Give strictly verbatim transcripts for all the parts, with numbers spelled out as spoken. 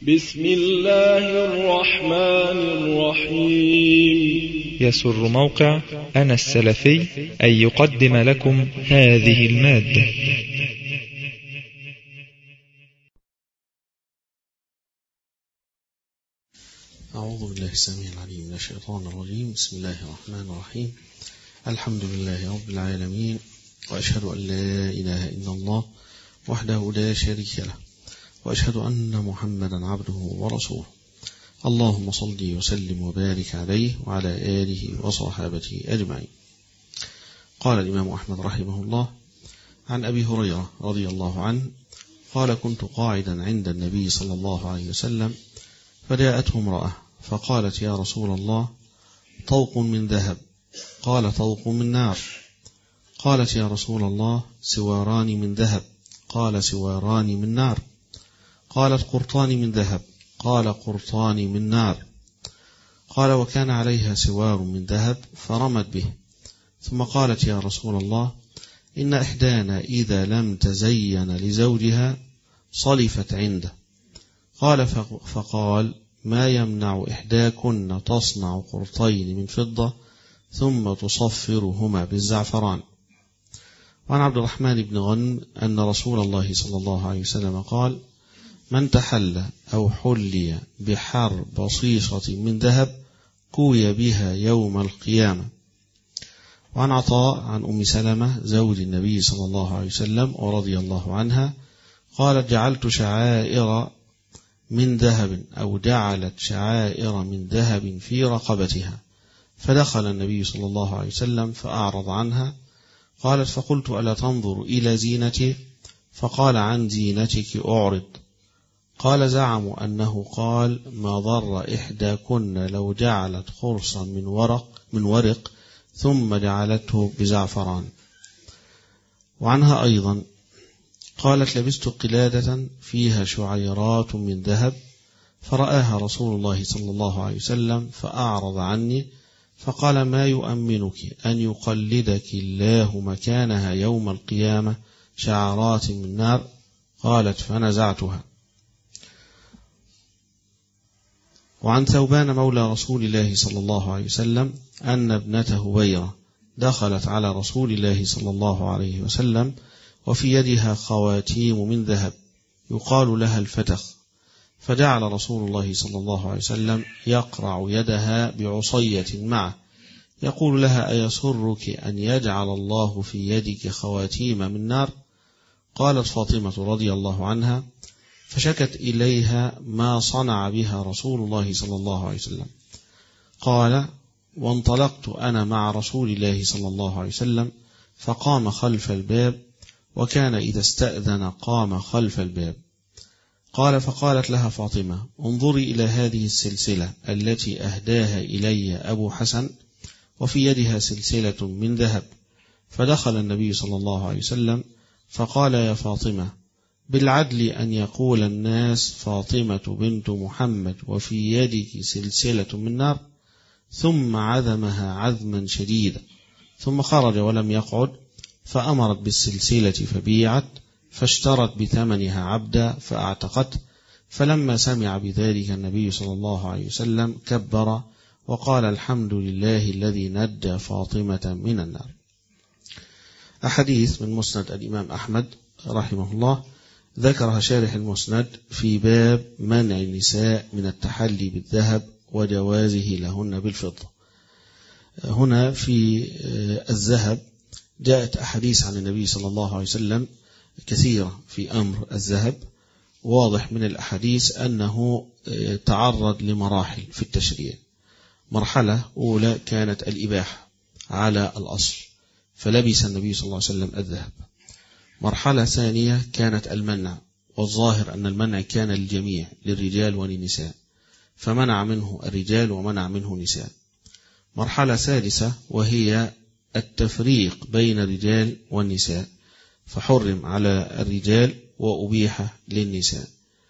بسم الله الرحمن الرحيم. يسر موقع أنا السلفي أن يقدم لكم هذه المادة. أعوذ بالله السميع العليم من الشيطان الرجيم. بسم الله الرحمن الرحيم. الحمد لله رب العالمين، وأشهد أن لا إله إلا الله وحده لا شريك له، وأشهد أن محمدا عبده ورسوله. اللهم صل وسلم وبارك عليه وعلى آله وصحابته أجمعين. قال الإمام أحمد رحمه الله عن أبي هريرة رضي الله عنه قال: كنت قاعدا عند النبي صلى الله عليه وسلم فجاءته امرأة فقالت: يا رسول الله، طوق من ذهب. قال: طوق من نار. قالت: يا رسول الله، سواران من ذهب. قال: سواران من نار. قالت: قرطان من ذهب. قال: قرطان من نار. قال: وكان عليها سوار من ذهب فرمت به. ثم قالت: يا رسول الله، إن إحدانا إذا لم تزين لزوجها صلفت عنده. قال: فقال: ما يمنع إحداكن تصنع قرطين من فضة ثم تصفرهما بالزعفران. وعن عبد الرحمن بن غنم أن رسول الله صلى الله عليه وسلم قال: من تحلى أو حلي بحر بصيصة من ذهب كوي بها يوم القيامة. وعن عطاء عن أم سلمة زوج النبي صلى الله عليه وسلم ورضي الله عنها قالت: جعلت شعائر من ذهب أو جعلت شعائر من ذهب في رقبتها، فدخل النبي صلى الله عليه وسلم فأعرض عنها. قالت: فقلت: ألا تنظر إلى زينتي؟ فقال: عن زينتك أعرض. قال: زعموا أنه قال: ما ضر إحداكن لو جعلت خرصا من ورق من ورق ثم جعلته بزعفران. وعنها أيضا قالت: لبست قلادة فيها شعيرات من ذهب فرآها رسول الله صلى الله عليه وسلم فأعرض عني، فقال: ما يؤمنك أن يقلدك الله مكانها يوم القيامة شعرات من نار؟ قالت: فنزعتها. وعن ثوبان مولى رسول الله صلى الله عليه وسلم أن ابنته هبيرة دخلت على رسول الله صلى الله عليه وسلم وفي يدها خواتيم من ذهب يقال لها الفتخ، فجعل رسول الله صلى الله عليه وسلم يقرع يدها بعصية معه يقول لها: أيسرك أن يجعل الله في يدك خواتيم من نار؟ قالت فاطمة رضي الله عنها: فشكت إليها ما صنع بها رسول الله صلى الله عليه وسلم. قال: وانطلقت أنا مع رسول الله صلى الله عليه وسلم فقام خلف الباب، وكان إذا استأذن قام خلف الباب. قال: فقالت لها فاطمة: انظري إلى هذه السلسلة التي أهداها إلي أبو حسن، وفي يدها سلسلة من ذهب. فدخل النبي صلى الله عليه وسلم فقال: يا فاطمة، بالعدل أن يقول الناس فاطمة بنت محمد وفي يدك سلسلة من نار؟ ثم عذمها عذما شديدا، ثم خرج ولم يقعد، فأمرت بالسلسلة فبيعت، فاشترت بثمنها عبدا فأعتقت. فلما سمع بذلك النبي صلى الله عليه وسلم كبر وقال: الحمد لله الذي نجى فاطمة من النار. أحاديث من مسند الإمام أحمد رحمه الله ذكرها شارح المسند في باب منع النساء من التحلي بالذهب وجوازه لهن بالفضة. هنا في الذهب جاءت أحاديث عن النبي صلى الله عليه وسلم كثيرة في أمر الذهب. واضح من الأحاديث أنه تعرض لمراحل في التشريع. مرحلة أولى كانت الإباحة على الأصل، فلبس النبي صلى الله عليه وسلم الذهب. مرحلة ثانية كانت المنع، والظاهر أن المنع كان للجميع للرجال وللنساء، فمنع منه الرجال ومنع منه النساء. مرحلة ثالثة وهي التفريق بين الرجال والنساء، فحرم على الرجال وأبيح للنساء.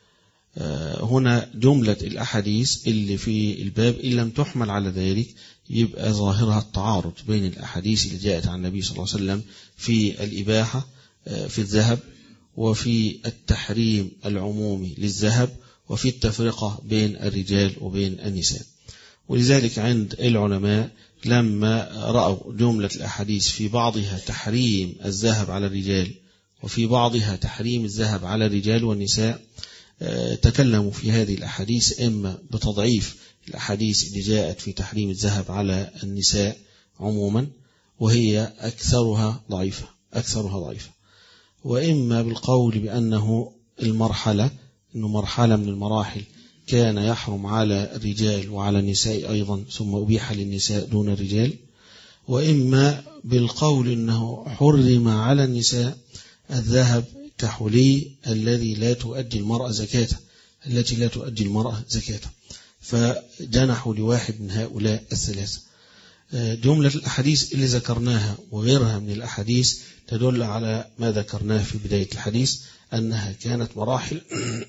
هنا جملة الأحاديث اللي في الباب إن لم تحمل على ذلك يبقى ظاهرها التعارض بين الأحاديث اللي جاءت عن النبي صلى الله عليه وسلم في الإباحة في الذهب وفي التحريم العمومي للذهب وفي التفرقة بين الرجال وبين النساء. ولذلك عند العلماء لما رأوا جملة الأحاديث في بعضها تحريم الذهب على الرجال وفي بعضها تحريم الذهب على الرجال والنساء، تكلموا في هذه الأحاديث إما بتضعيف الأحاديث اللي جاءت في تحريم الذهب على النساء عموما وهي أكثرها ضعيفة أكثرها ضعيفة وإما بالقول بأنه المرحلة أنه مرحلة من المراحل كان يحرم على الرجال وعلى النساء أيضا ثم أبيح للنساء دون الرجال، وإما بالقول أنه حرم على النساء الذهب كحلي الذي لا تؤدي المرأة زكاته التي لا تؤدي المرأة زكاته، فجنحوا لواحد من هؤلاء الثلاثة. جملة الأحاديث اللي ذكرناها وغيرها من الأحاديث تدل على ما ذكرناه في بداية الحديث أنها كانت مراحل.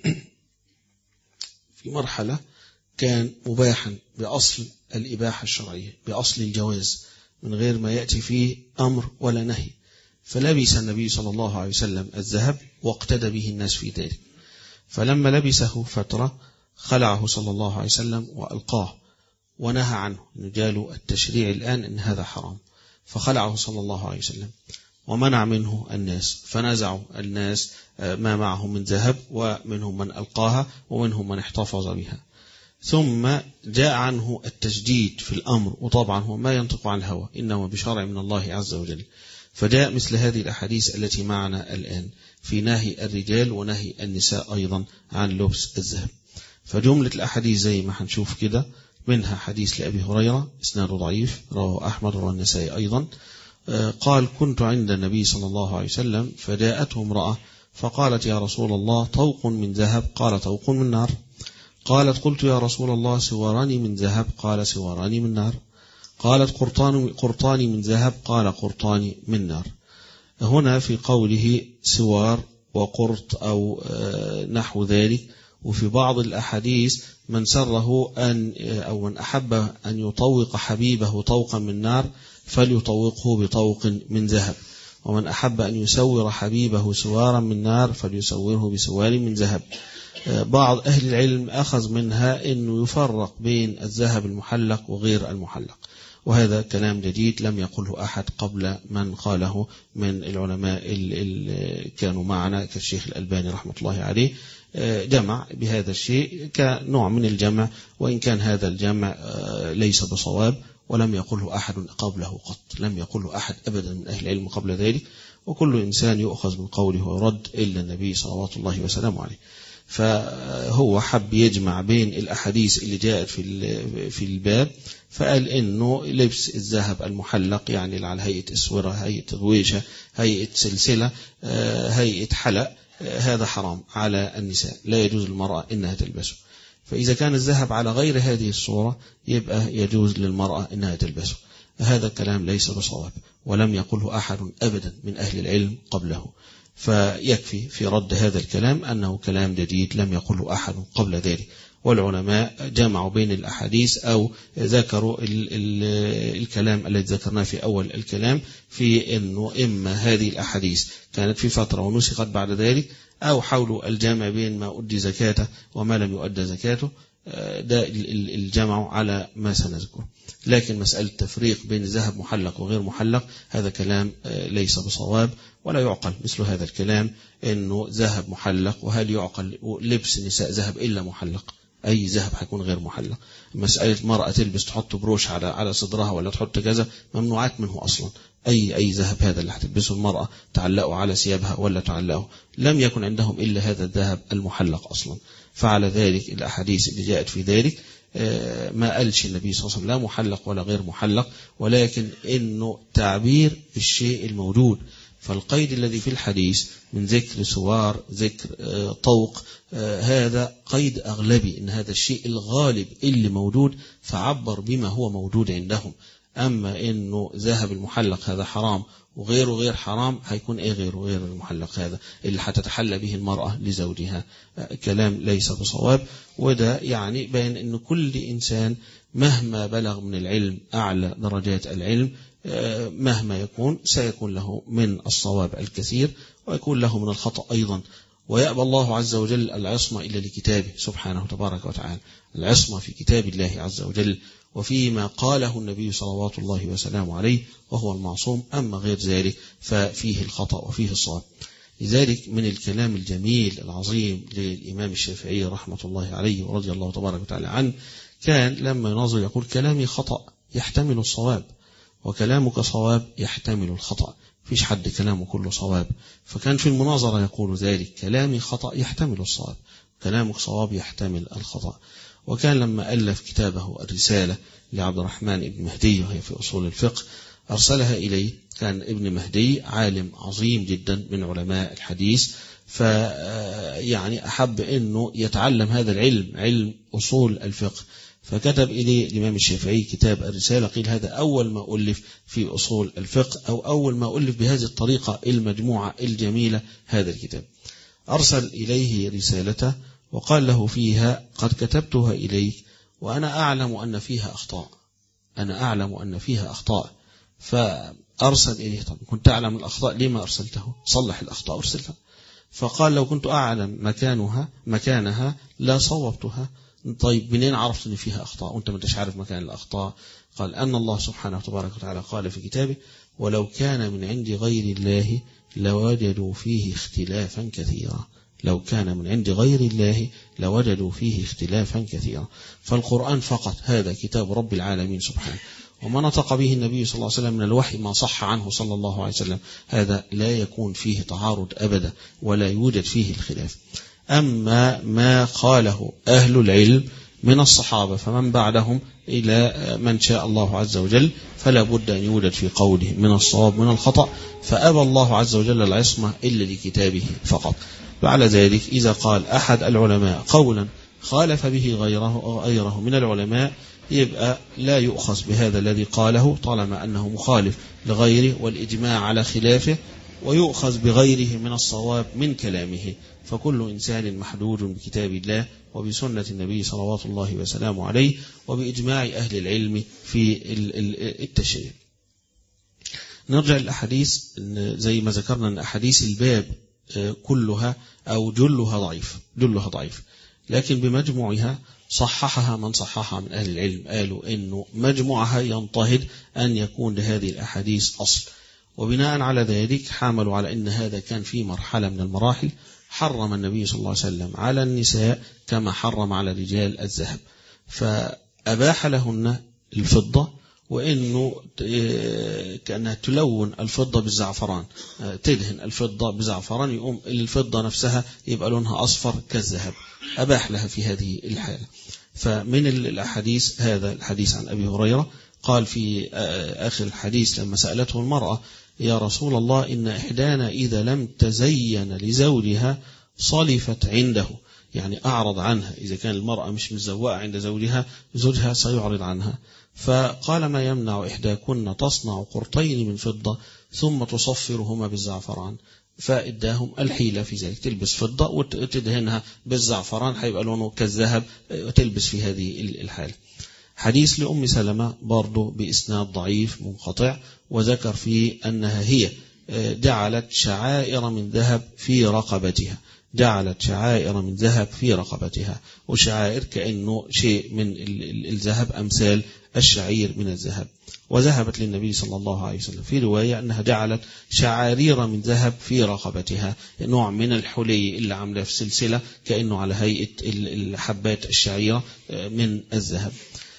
في مرحلة كان مباحا بأصل الإباحة الشرعية بأصل الجواز من غير ما يأتي فيه أمر ولا نهي، فلبس النبي صلى الله عليه وسلم الذهب واقتدى به الناس في ذلك، فلما لبسه فترة خلعه صلى الله عليه وسلم وألقاه ونهى عنه، جاله التشريع الآن أن هذا حرام، فخلعه صلى الله عليه وسلم ومنع منه الناس، فنزعوا الناس ما معهم من ذهب ومنهم من ألقاها ومنهم من احتفظ بها. ثم جاء عنه التجديد في الأمر، وطبعا هو ما ينطق عن الهوى إنما بشرع من الله عز وجل، فجاء مثل هذه الأحاديث التي معنا الآن في نهي الرجال ونهي النساء أيضا عن لبس الذهب. فجملة الأحاديث زي ما هنشوف كده منها حديث لأبي هريرة إسناده ضعيف رواه أحمد والنسائي أيضا، قال كنت عند النبي صلى الله عليه وسلم فجاءته امرأة فقالت يا رسول الله طوق من ذهب؟ قال طوق من نار. قالت قلت يا رسول الله سواران من ذهب؟ قال سواران من نار. قالت قرطان قرطان من ذهب؟ قال قرطان من نار. هنا في قوله سوار وقرط أو نحو ذلك، وفي بعض الأحاديث من سره أن أو من أحب أن يطوق حبيبه طوقا من نار فليطوقه بطوق من ذهب، ومن أحب أن يسور حبيبه سوارا من نار فليسوره بسوار من ذهب. بعض أهل العلم أخذ منها أنه يفرق بين الذهب المحلق وغير المحلق، وهذا كلام جديد لم يقله أحد قبل من قاله من العلماء اللي كانوا معنا كالشيخ الألباني رحمة الله عليه، جمع بهذا الشيء كنوع من الجمع، وإن كان هذا الجمع ليس بصواب ولم يقله أحد قبله قط، لم يقله أحد أبدا من أهل العلم قبل ذلك، وكل إنسان يؤخذ من قوله ويرد إلا النبي صلوات الله وسلامه عليه. فهو حب يجمع بين الأحاديث اللي جاءت في في الباب، فقال إنه لبس الذهب المحلق يعني على هيئة اسورة، هيئة غويشة، هيئة سلسلة، هيئة حلق، هذا حرام على النساء، لا يجوز للمرأة إنها تلبسه. فإذا كان الذهب على غير هذه الصورة يبقى يجوز للمرأة إنها تلبسه. هذا الكلام ليس بصواب ولم يقله أحد أبدا من أهل العلم قبله، فيكفي في رد هذا الكلام أنه كلام جديد لم يقله أحد قبل ذلك. والعلماء جمعوا بين الأحاديث أو ذكروا ال ال الكلام الذي ذكرناه في أول الكلام في أنه إما هذه الأحاديث كانت في فترة ونسخت بعد ذلك، أو حاولوا الجمع بين ما أدي زكاته وما لم يؤدى زكاته، ده الجمع على ما سنذكره. لكن مسألة التفريق بين الذهب محلق وغير محلق هذا كلام ليس بصواب ولا يعقل مثل هذا الكلام، أنه ذهب محلق، وهل يعقل لبس النساء ذهب إلا محلق؟ أي ذهب حيكون غير محلق؟ مسألة مرأة تلبس تحط بروش على على صدرها ولا تحط كذا ممنوعات منه أصلا. أي أي ذهب هذا اللي هتلبسه المرأة تعلقه على ثيابها ولا تعلقه، لم يكن عندهم إلا هذا الذهب المحلق أصلا. فعلى ذلك الأحاديث اللي جاءت في ذلك ما قالش النبي صلى الله عليه وسلم لا محلق ولا غير محلق، ولكن إنه تعبير بالشيء الموجود. فالقيد الذي في الحديث من ذكر سوار ذكر طوق هذا قيد أغلبي، إن هذا الشيء الغالب اللي موجود فعبر بما هو موجود عندهم. أما إنه ذهب المحلق هذا حرام وغيره غير حرام، هيكون إيه غيره غير المحلق هذا اللي هتتحلى به المرأة لزوجها؟ كلام ليس بصواب. وده يعني بين إن كل إنسان مهما بلغ من العلم أعلى درجات العلم مهما يكون سيكون له من الصواب الكثير ويكون له من الخطأ أيضا. ويأبى الله عز وجل العصمة إلا لكتابه سبحانه تبارك وتعالى، العصمة في كتاب الله عز وجل وفيما قاله النبي صلوات الله وسلامه عليه وهو المعصوم، أما غير ذلك ففيه الخطأ وفيه الصواب. لذلك من الكلام الجميل العظيم للإمام الشافعي رحمة الله عليه ورضي الله تبارك وتعالى عنه، كان لما يناظر يقول كلامي خطأ يحتمل الصواب وكلامك صواب يحتمل الخطأ، فيش حد كلامه كله صواب. فكان في المناظرة يقول ذلك كلامي خطأ يحتمل الصواب، كلامك صواب يحتمل الخطأ. وكان لما ألف كتابه الرسالة لعبد الرحمن ابن مهدي وهي في أصول الفقه أرسلها إليه، كان ابن مهدي عالم عظيم جدا من علماء الحديث، فيعني أحب أنه يتعلم هذا العلم، علم أصول الفقه، فكتب إليه الإمام الشافعي كتاب الرسالة. قيل هذا أول ما ألف في أصول الفقه أو أول ما ألف بهذه الطريقة المجموعة الجميلة هذا الكتاب. أرسل إليه رسالته وقال له فيها قد كتبتها إليك وأنا أعلم أن فيها أخطاء، أنا أعلم أن فيها أخطاء. فأرسل إليه طب كنت تعلم الأخطاء لما أرسلته؟ صلح الأخطاء وارسلها. فقال لو كنت أعلم مكانها مكانها لا صوبتها. طيب منين عرفت أن فيها أخطاء وأنت ما انتش عارف مكان الأخطاء؟ قال أن الله سبحانه وتبارك وتعالى قال في كتابه ولو كان من عند غير الله لوجدوا فيه اختلافا كثيرا، لو كان من عند غير الله لوجدوا فيه اختلافا كثيرا. فالقرآن فقط هذا كتاب رب العالمين سبحانه، وما نطق به النبي صلى الله عليه وسلم من الوحي ما صح عنه صلى الله عليه وسلم هذا لا يكون فيه تعارض أبدا ولا يوجد فيه الخلاف. أما ما قاله أهل العلم من الصحابة فمن بعدهم إلى من شاء الله عز وجل فلا بد أن يوجد في قوله من الصواب من الخطأ، فأبى الله عز وجل العصمة إلا لكتابه فقط. وعلى ذلك إذا قال أحد العلماء قولا خالف به غيره, غيره من العلماء يبقى لا يؤخذ بهذا الذي قاله طالما أنه مخالف لغيره والإجماع على خلافه، ويؤخذ بغيره من الصواب من كلامه. فكل إنسان محدود بكتاب الله وبسنة النبي صلوات الله وسلامه عليه وبإجماع أهل العلم في التشريع. نرجع للأحاديث زي ما ذكرنا أن أحاديث الباب كلها أو جلها ضعيف جلها ضعيف لكن بمجموعها صححها من صححها من أهل العلم، قالوا إنه مجموعها ينتهض أن يكون لهذه الأحاديث أصل، وبناء على ذلك حاملوا على أن هذا كان في مرحلة من المراحل حرم النبي صلى الله عليه وسلم على النساء كما حرم على الرجال الذهب، فأباح لهن الفضة، وإنه كأنها تلون الفضة بالزعفران، تدهن الفضة بزعفران يقوم الفضة نفسها يبقى لونها أصفر كالذهب، أباح لها في هذه الحالة. فمن الأحاديث هذا الحديث عن أبي هريرة قال في آخر الحديث لما سألته المرأة يا رسول الله إن إحدانا إذا لم تزين لزوجها صلفت عنده، يعني أعرض عنها، إذا كان المرأة مش مزوقة عند زوجها زوجها سيعرض عنها. فقال ما يمنع إحداكن تصنع قرطين من فضة ثم تصفرهما بالزعفران، فإداهم الحيلة في ذلك، تلبس فضة وتدهنها بالزعفران هيبقى لونه كالذهب وتلبس في هذه الحالة. حديث لأم سلمة برضو بإسناد ضعيف منقطع، وذكر فيه أنها هي جعلت شعائر من ذهب في رقبتها، جعلت شعائر من ذهب في رقبتها، وشعائر كأنه شيء من الذهب أمثال الشعير من الذهب. وذهبت للنبي صلى الله عليه وسلم في رواية أنها جعلت شعارير من ذهب في رقبتها، نوع من الحلي اللي عامله في سلسلة كأنه على هيئة الحبات الشعيرة من الذهب.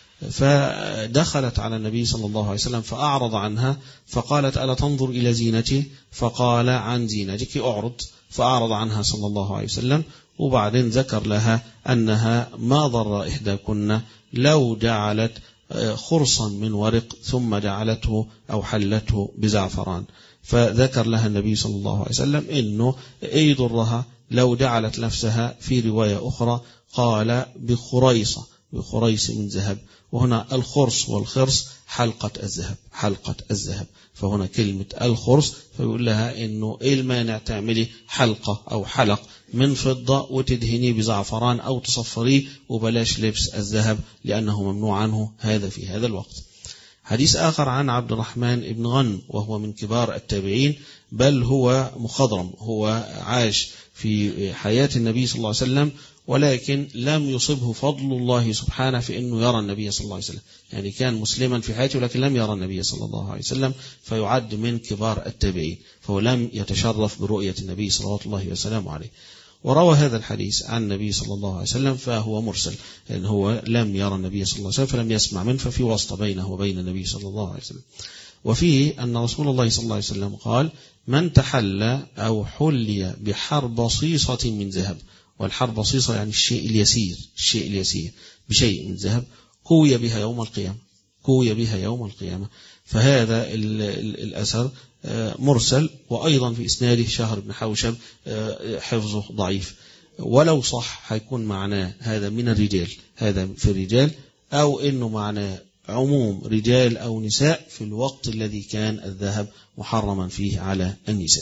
فدخلت على النبي صلى الله عليه وسلم فأعرض عنها، فقالت ألا تنظر إلى زينتي؟ فقال عن زينتك أعرض، فأعرض عنها صلى الله عليه وسلم. وبعدين ذكر لها أنها ما ضر إحداكن لو جعلت خرصا من ورق ثم جعلته أو حلته بزعفران، فذكر لها النبي صلى الله عليه وسلم إنه أي ضرها لو جعلت نفسها في رواية أخرى قال بخريصة بخريص من ذهب، وهنا الخرص والخرص حلقة الذهب حلقة الذهب، فهنا كلمة الخرص فيقول لها إنه إيه المانع تعملي حلقة أو حلق من فضة وتدهنيه بزعفران أو تصفريه وبلاش لبس الذهب لأنه ممنوع عنه هذا في هذا الوقت. حديث آخر عن عبد الرحمن بن غنم وهو من كبار التابعين، بل هو مخضرم، هو عاش في حياة النبي صلى الله عليه وسلم، ولكن لم يصبه فضل الله سبحانه في أنه يرى النبي صلى الله عليه وسلم. يعني كان مسلما في حياته ولكن لم يرى النبي صلى الله عليه وسلم، فيعد من كبار التابعين، فهو لم يتشرف برؤية النبي صلى الله عليه وسلم عليه. وروى هذا الحديث عن النبي صلى الله عليه وسلم فهو مرسل، لأن هو لم يرى النبي صلى الله عليه وسلم فلم يسمع منه، ففي واسطة بينه وبين النبي صلى الله عليه وسلم. وفيه أن رسول الله صلى الله عليه وسلم قال: من تحلى أو حلي بحربصيصة من ذهب، والحربصيصة يعني الشيء اليسير، الشيء اليسير بشيء من ذهب، كوي بها يوم القيامة، كوي بها يوم القيامة. فهذا الأثر مرسل، وأيضا في إسناده شهر بن حوشب حفظه ضعيف، ولو صح هيكون معناه هذا من الرجال، هذا في الرجال، أو إنه معناه عموم رجال أو نساء في الوقت الذي كان الذهب محرما فيه على النساء.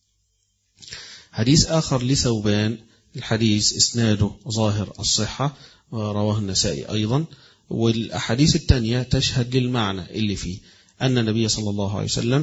حديث آخر لثوبان، الحديث إسناده ظاهر الصحة، رواه النسائي أيضا. والأحاديث الثانية تشهد للمعنى اللي فيه، أن النبي صلى الله عليه وسلم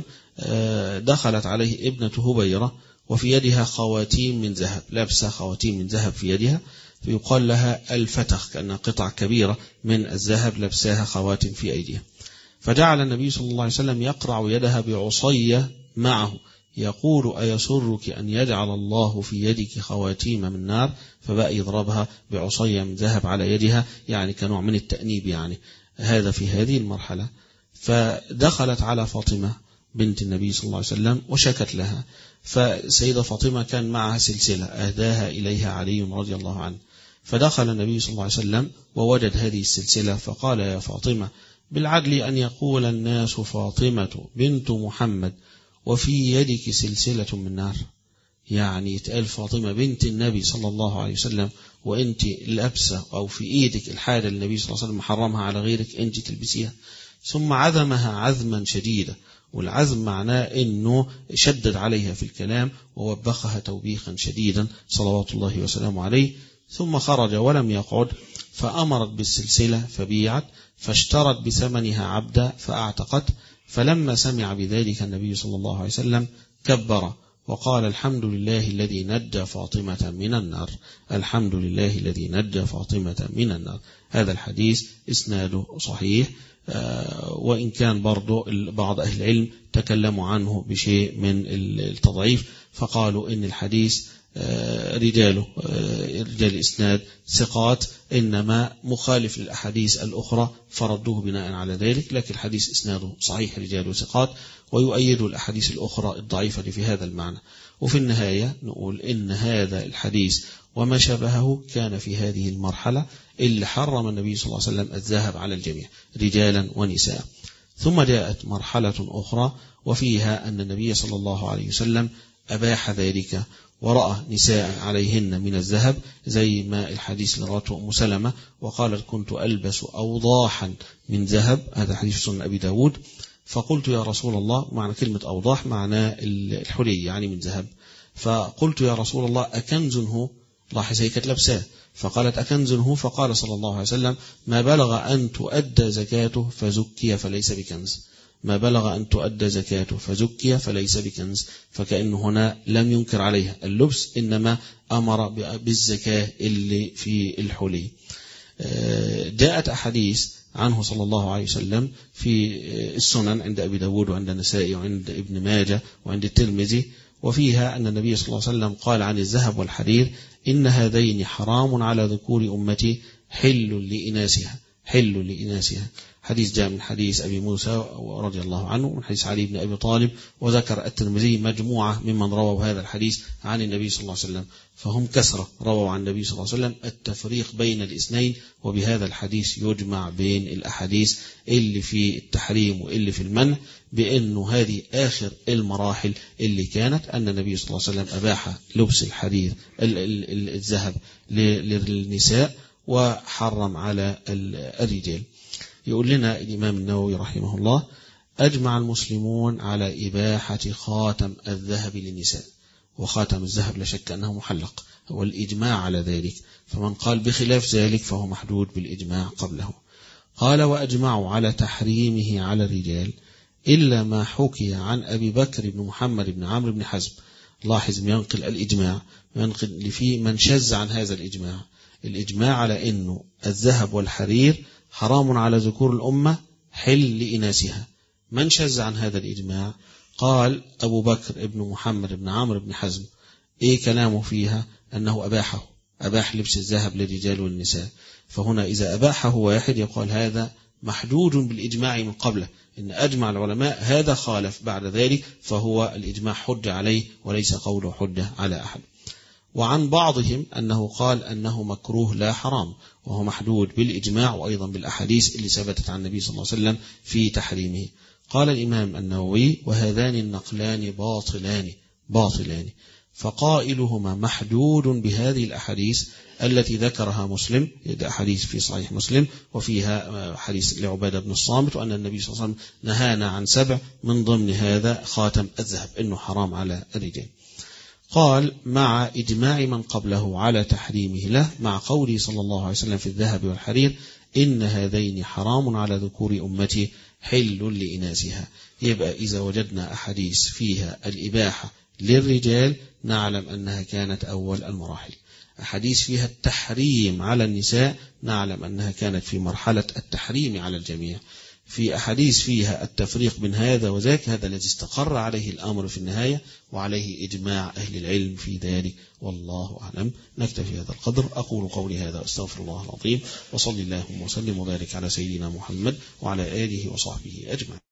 دخلت عليه ابنة هبيرة وفي يدها خواتيم من ذهب، لابسة خواتيم من ذهب في يدها، فيقال لها الفتخ، كأنها قطع كبيرة من الذهب لابساها خواتم في أيديها. فجعل النبي صلى الله عليه وسلم يقرع يدها بعصية معه يقول: أيسرك أن يجعل الله في يدك خواتيم من نار؟ فبقى يضربها بعصية من ذهب على يدها، يعني كنوع من التأنيب، يعني هذا في هذه المرحلة. فدخلت على فاطمة بنت النبي صلى الله عليه وسلم وشكت لها، فسيدة فاطمة كان معها سلسلة أهداها إليها علي رضي الله عنه، فدخل النبي صلى الله عليه وسلم ووجد هذه السلسلة، فقال: يا فاطمة، بالعدل أن يقول الناس فاطمة بنت محمد وفي يدك سلسلة من نار، يعني يتقال فاطمة بنت النبي صلى الله عليه وسلم وانت لابسة أو في ايدك الحاجة النبي صلى الله عليه وسلم محرمها على غيرك انت تلبسيها. ثم عذمها عذما شديدا، والعزم معناه انه شدد عليها في الكلام ووبخها توبيخا شديدا صلوات الله وسلامه عليه. ثم خرج ولم يقعد، فأمرت بالسلسلة فبيعت، فاشترت بثمنها عبدا فأعتقت. فلما سمع بذلك النبي صلى الله عليه وسلم كبر وقال: الحمد لله الذي نجى فاطمة من النار، الحمد لله الذي نجى فاطمة من النار. هذا الحديث إسناده صحيح، وإن كان برضو بعض أهل العلم تكلموا عنه بشيء من التضعيف، فقالوا إن الحديث رجاله رجال الإسناد ثقات، إنما مخالف للأحاديث الأخرى فردوه بناء على ذلك، لكن الحديث إسناده صحيح رجاله ثقات، ويؤيد الأحاديث الأخرى الضعيفة في هذا المعنى. وفي النهاية نقول إن هذا الحديث وما شابهه كان في هذه المرحلة اللي حرم النبي صلى الله عليه وسلم الذهب على الجميع رجالا ونساء. ثم جاءت مرحلة أخرى وفيها أن النبي صلى الله عليه وسلم أباح ذلك، ورأى نساء عليهن من الذهب، زي ما الحديث اللي رواه أم سلمة وقالت: كنت ألبس أوضاحا من ذهب، هذا حديث سنن أبي داود. فقلت: يا رسول الله، معنى كلمة أوضاح معناه الحلي يعني من ذهب، فقلت: يا رسول الله أكنز هو؟ لاحظ هي كانت لابساه، فقالت: أكنز هو؟ فقال صلى الله عليه وسلم: ما بلغ أن تؤدى زكاته فزكي فليس بكنز، ما بلغ أن تؤدى زكاته فزكي فليس بكنز. فكأنه هنا لم ينكر عليها اللبس، إنما أمر بالزكاة اللي في الحلي. جاءت أحاديث عنه صلى الله عليه وسلم في السنن عند أبي داود وعند النسائي وعند ابن ماجه وعند الترمذي، وفيها أن النبي صلى الله عليه وسلم قال عن الذهب والحرير: إن هذين حرام على ذكور أمتي حل لإناسها، حل لإناسها. حديث جاء من حديث أبي موسى رضي الله عنه من حديث علي بن أبي طالب، وذكر الترمذي مجموعة ممن رووا هذا الحديث عن النبي صلى الله عليه وسلم، فهم كثرة رووا عن النبي صلى الله عليه وسلم. التفريق بين الاثنين، وبهذا الحديث يجمع بين الأحاديث اللي في التحريم واللي في المنع، بأنه هذه آخر المراحل اللي كانت أن النبي صلى الله عليه وسلم أباح لبس الحرير الذهب للنساء وحرم على الرجال. يقول لنا الإمام النووي رحمه الله: أجمع المسلمون على إباحة خاتم الذهب للنساء، وخاتم الذهب لا شك أنه محلق، هو الإجماع على ذلك، فمن قال بخلاف ذلك فهو محدود بالإجماع قبله. قال: وأجمعوا على تحريمه على الرجال إلا ما حكي عن أبي بكر بن محمد بن عمرو بن حزم لاحظ ينقل الإجماع، ينقل في من شذ عن هذا الإجماع، الإجماع على أنه الذهب والحرير حرام على ذكور الأمة حل لإناثها. من شذ عن هذا الإجماع؟ قال أبو بكر ابن محمد ابن عمرو بن حزم. إيه كلامه فيها؟ أنه أباحه، أباح لبس الذهب للرجال والنساء. فهنا إذا أباحه واحد يقال هذا محدود بالإجماع من قبله، إن أجمع العلماء هذا خالف بعد ذلك، فهو الإجماع حجة عليه وليس قوله حجة على أحد. وعن بعضهم أنه قال أنه مكروه لا حرام، وهو محدود بالإجماع وأيضا بالأحاديث اللي ثبتت عن النبي صلى الله عليه وسلم في تحريمه. قال الإمام النووي: وهذان النقلان باطلان باطلان فقائلهما محدود بهذه الأحاديث التي ذكرها مسلم، أحاديث في صحيح مسلم وفيها حديث لعبادة بن الصامت وأن النبي صلى الله عليه وسلم نهانا عن سبع، من ضمن هذا خاتم الذهب إنه حرام على الرجال. قال: مع إجماع من قبله على تحريمه له، مع قوله صلى الله عليه وسلم في الذهب والحرير: إن هذين حرام على ذكور أمتي حل لإناثها. يبقى إذا وجدنا أحاديث فيها الإباحة للرجال نعلم أنها كانت أول المراحل، أحاديث فيها التحريم على النساء نعلم أنها كانت في مرحلة التحريم على الجميع. في أحاديث فيها التفريق بين هذا وذاك، هذا الذي استقر عليه الأمر في النهاية وعليه إجماع أهل العلم في ذلك، والله أعلم. نكتفي هذا القدر. أقول قولي هذا واستغفر الله العظيم، وصلي اللهم وسلم وبارك على سيدنا محمد وعلى آله وصحبه أجمعين.